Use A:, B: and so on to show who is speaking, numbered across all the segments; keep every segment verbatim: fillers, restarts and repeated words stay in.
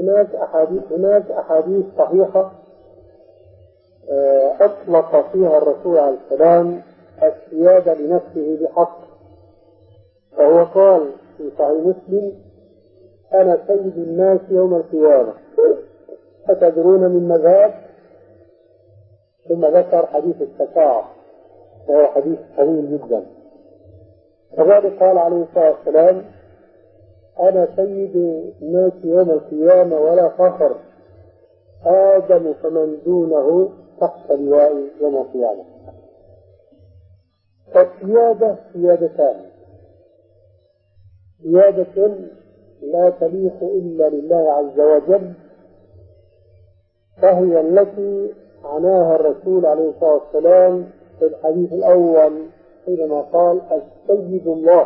A: هناك أحاديث هناك أحاديث صحيحة أطلق فيها الرسول عليه السلام السيادة لنفسه بحق، فهو قال في صحيح مسلم: أنا سيد الناس يوم القيامة، أتدرون من ماذا؟ ثم ذكر حديث الشفاعة وهو حديث طويل جدا. كذلك قال عليه الصلاة والسلام: أنا سيد الناس يوم القيامة ولا فخر، آدم فمن دونه تحت لواء يوم القيامة. فالسيادة سيادتان: سيادة لا تليق إلا لله عز وجل، فهي التي عناها الرسول عليه الصلاة والسلام في الحديث الأول حينما قال: السيد الله.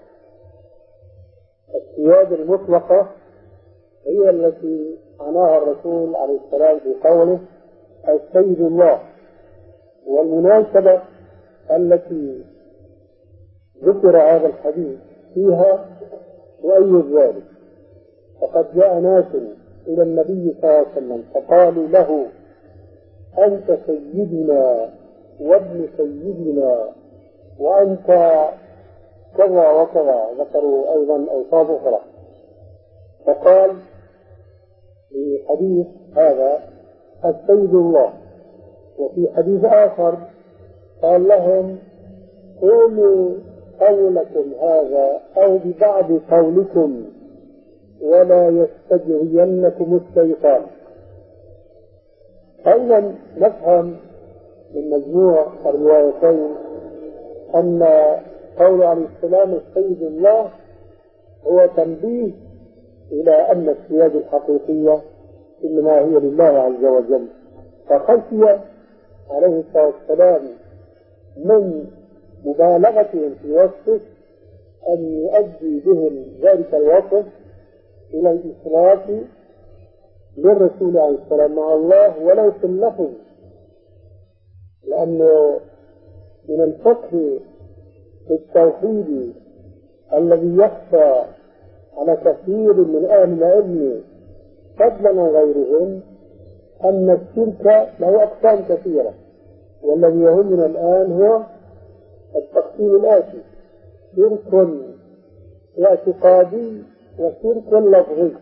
A: السيادة المطلقة هي التي عناها الرسول عليه السلام في قوله: السيد الله. والمناسبة التي ذكر هذا الحديث فيها تؤيد ذلك، فقد جاء ناس إلى النبي صلى الله عليه وسلم فقالوا له: أنت سيدنا وابن سيدنا وأنت كذا وكذا، ذكروا أيضا أوصاف أخرى. فقال في حديث هذا: السيد الله. وفي حديث آخر قال لهم: قولوا قولكم هذا أو ببعض قولكم ولا يستجرينكم الشيطان. أيضا نفهم من مجموع الروايتين أن قول عليه السلام السيد الله هو تنبيه إلى أن السيادة الحقيقية إنما هي لله عز وجل، فخشي عليه الصلاة والسلام من مبالغتهم في وصفه أن يؤدي بهم ذلك الوصف إلى الإشراك للرسول عليه السلام مع الله ولو في اللفظ، لأنه من الفقه في التوحيد الذي يخفى على كثير من أهل العلم فضلا عن غيرهم أن الشرك له أقسام كثيرة، والذي يهمنا الآن هو التقسيم الآتي: شرك اعتقادي وشرك لفظي.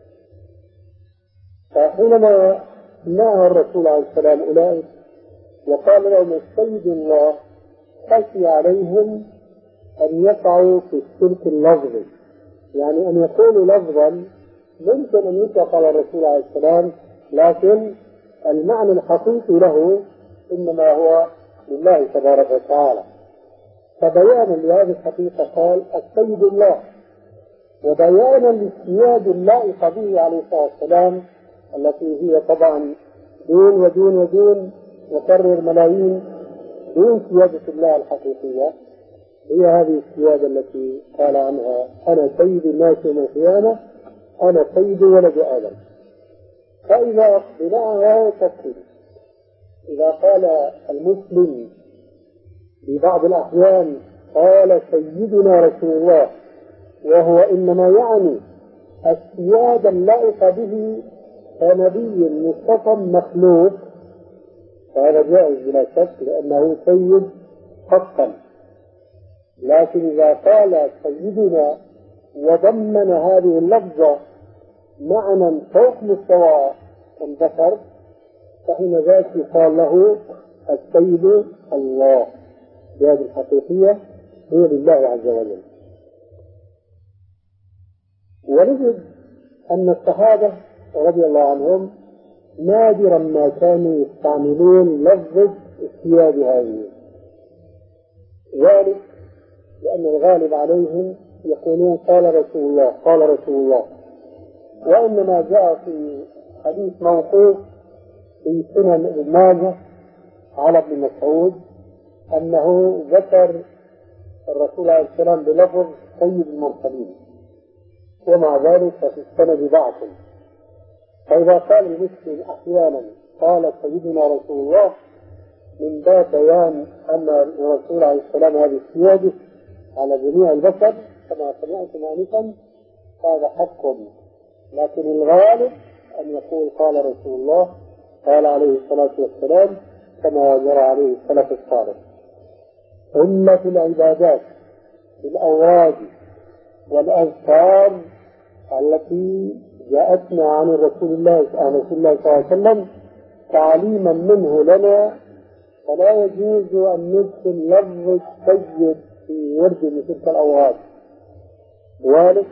A: فحينما نهى الرسول عليه السلام أولئك وقال لهم السيد الله، خشي عليهم أن يقعوا في الشرك اللفظي، يعني أن يقولوا لفظا ممكن أن يطلق على الرسول عليه السلام، لكن المعنى الحقيقي له إنما هو لله تبارك وتعالى. فبيانا لهذه الحقيقة قال السيد الله، وبيانا للسيادة اللائقة به عليه الصلاة والسلام التي هي طبعا دون ودون ودون وكرر ملايين دون سيادة الله الحقيقية، هي هذه السيادة التي قال عنها: أنا سيد الناس يوم القيامة، أنا سيد ولد آدم. فإذا بناء هذا التفصيل، إذا قال المسلم في بعض الأحيان قال سيدنا رسول الله، وهو إنما يعني السيادة اللائقة به كنبي مصطفى مخلوق، فهذا جائز بلا شك لأنه سيد حقا. لكن إذا قال سيدنا وضمن هذه اللفظة معنى فوق مستوى الذكر، فحين ذلك يقال له السيد الله. هذه الحقيقية هي لله عز وجل. ونجد أن الصحابة رضي الله عنهم نادرا ما كانوا يستعملون لفظ السيادة هذه، ذلك لأن الغالب عليهم يقولون قال رسول الله قال رسول الله، وإنما جاء في حديث موقوف في سنن ابن ماجه على ابن مسعود أنه ذكر الرسول عليه السلام بلفظ سيد المرسلين، ومع ذلك ففي السند ضعف. فإذا قال المسلم أحيانا قال سيدنا رسول الله من باب بيان أن الرسول عليه السلام هذه السيادة على جميع البشر كما سمعتم آنفا، هذا حق لكن الغالب أن يقول قال رسول الله، قال عليه الصلاة والسلام، كما جرى عليه السلف الصالح. أمة العبادات بالأوراد والأذكار التي جاءتنا عن رسول الله عن رسول الله صلى الله عليه وسلم تعليما منه لنا، فلا يجوز أن ندخل لفظ السيد في ورد من تلك الأوراد، ذلك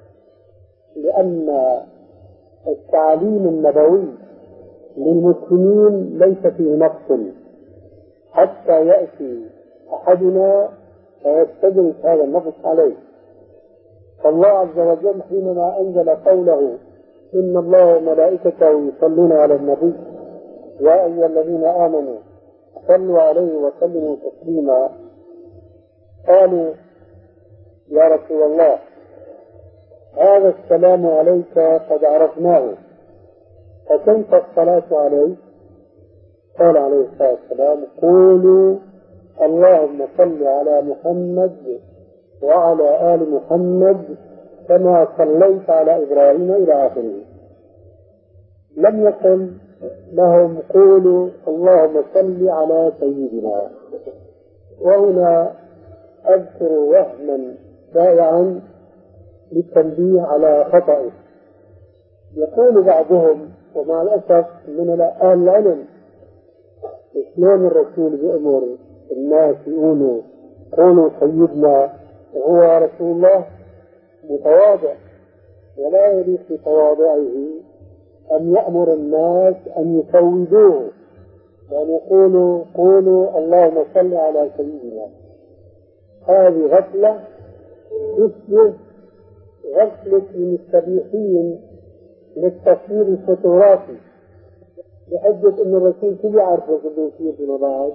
A: لأن التعليم النبوي للمسلمين ليس فيه نقص حتى يأتي أحدنا فيستدرك هذا النقص عليه. فالله عز وجل حينما أنزل قوله إن الله وملائكته يصلون على النبي يا أيها الذين آمنوا صلوا عليه وسلموا تسليما، قالوا يا رسول الله هذا السلام عليك قد عرفناه، فكيف الصلاة عليه؟ قال عليه الصلاة والسلام قولوا اللهم صل على محمد وعلى آل محمد كما صليت على إبراهيم إلى آخره. لم يقل لهم قولوا اللهم صل على سيدنا. وهنا أذكر وهما شائعا للتنبيه على خطئه. يقول بعضهم ومع الأسف من أهل العلم شلون الرسول بأمر الناس يقولوا قولوا سيدنا وهو رسول الله متواضع، ولا يليق بتواضعه أن يأمر الناس أن يفوضوه وأن يقولوا قولوا اللهم صل على سيدنا. هذه غفلة تشبه غفلة المستبيحين للتصوير الفوتوغرافي بحجة أن الرسول كل يعرفه كله يصير فيما بعد.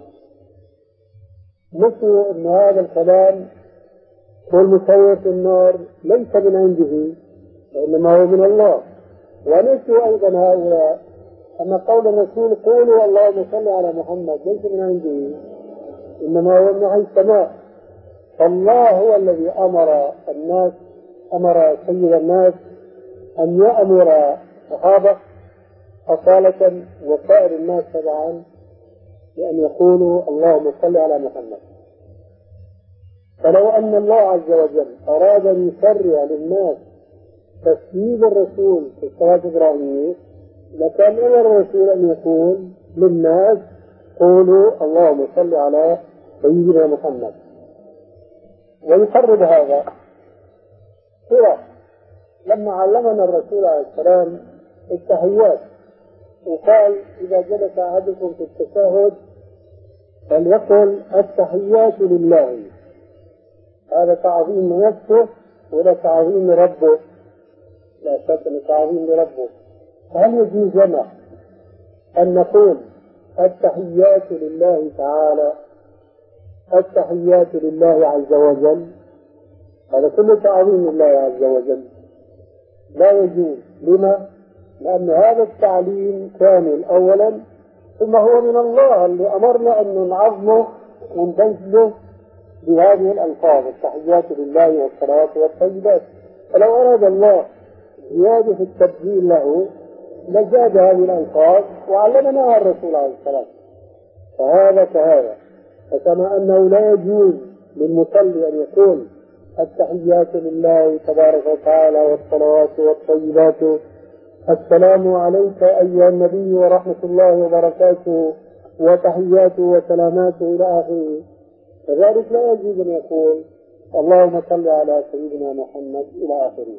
A: نسوا أن هذا الكلام والمصور في النار ليس من عنده وإنما هو من الله. ونسوا أيضا هؤلاء أن قول الرسول قولوا اللهم صل على محمد ليس من عنده إنما هو من وحي السماء. فالله هو الذي أمر الناس أمر سيد الناس أن يأمر صحابة أصالة وسائر الناس تبعا بأن يقولوا اللهم صل على محمد. فلو أن الله عز وجل أراد أن يشرع للناس تسييد الرسول في الصلاة الإبراهيمية لكان أمر الرسول أن يقول للناس قولوا اللهم صل على سيدنا محمد. ويقرب هذا هو لما علمنا الرسول عليه السلام التحيات وقال إذا جلس أحدكم في التشهد فليقل التحيات لله. هذا تعظيم لنفسه ولا تعظيم لربه؟ لا شك أنه تعظيم لربه. هل يجوز لنا أن نقول التحيات لله تعالى التحيات لله عز وجل؟ هذا كله تعظيم لله عز وجل لا يجوز. لما؟ لأن هذا التعليم كامل أولا، ثم هو من الله اللي أمرنا أن نعظمه ونبجله بهذه الألفاظ التحيات لله والصلاة والطيبات. فلو أراد الله زيادة التبجيل له لزاد هذه الألفاظ وعلمناها الرسول عليه السلام. فهذا كهذا. فكما أنه لا يجوز للمصلي أن يقول التحيات لله تبارك وتعالى والصلوات والطيبات السلام عليك أيها النبي ورحمة الله وبركاته وتحياته وسلاماته إلى آخره، كذلك لا يجوز أن يقول اللهم صل على سيدنا محمد إلى آخره.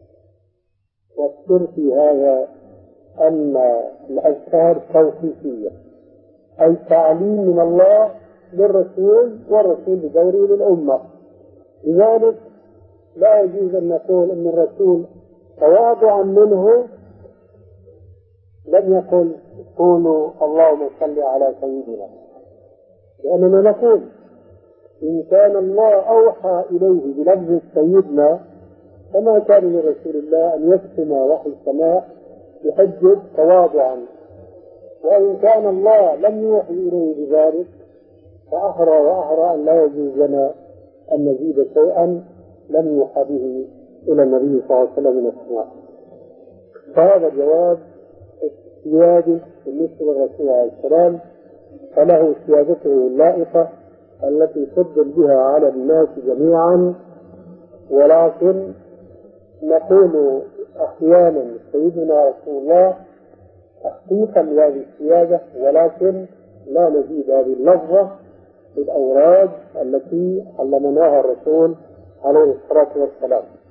A: والسر في هذا أن الأذكار توقيفية، أي تعليم من الله للرسول والرسول بدوره للأمة. لذلك لا يجوز أن نقول أن الرسول تواضعا منه لم يقل قولوا اللهم صل على سيدنا، لأننا نقول إن كان الله أوحى إليه بلفظ سيدنا فما كان لرسول الله أن يكتم وحي السماء بحجة تواضعا، وإن كان الله لم يوحي إليه بذلك فأحرى وأحرى أن لا يجوز لنا أن نزيد شيئا لم يوحى به إلى النبي صلى الله عليه وسلم من السماء. فهذا جواب السيادة بالنسبة للرسول عليه السلام، فله سيادته اللائقة التي تفضل بها على الناس جميعا. ولكن نقول أحيانا سيدنا رسول الله تحقيقا لهذه السيادة، ولكن لا نزيد هذه اللفظة بالأوراد التي علمناها الرسول عليه الصلاة والسلام.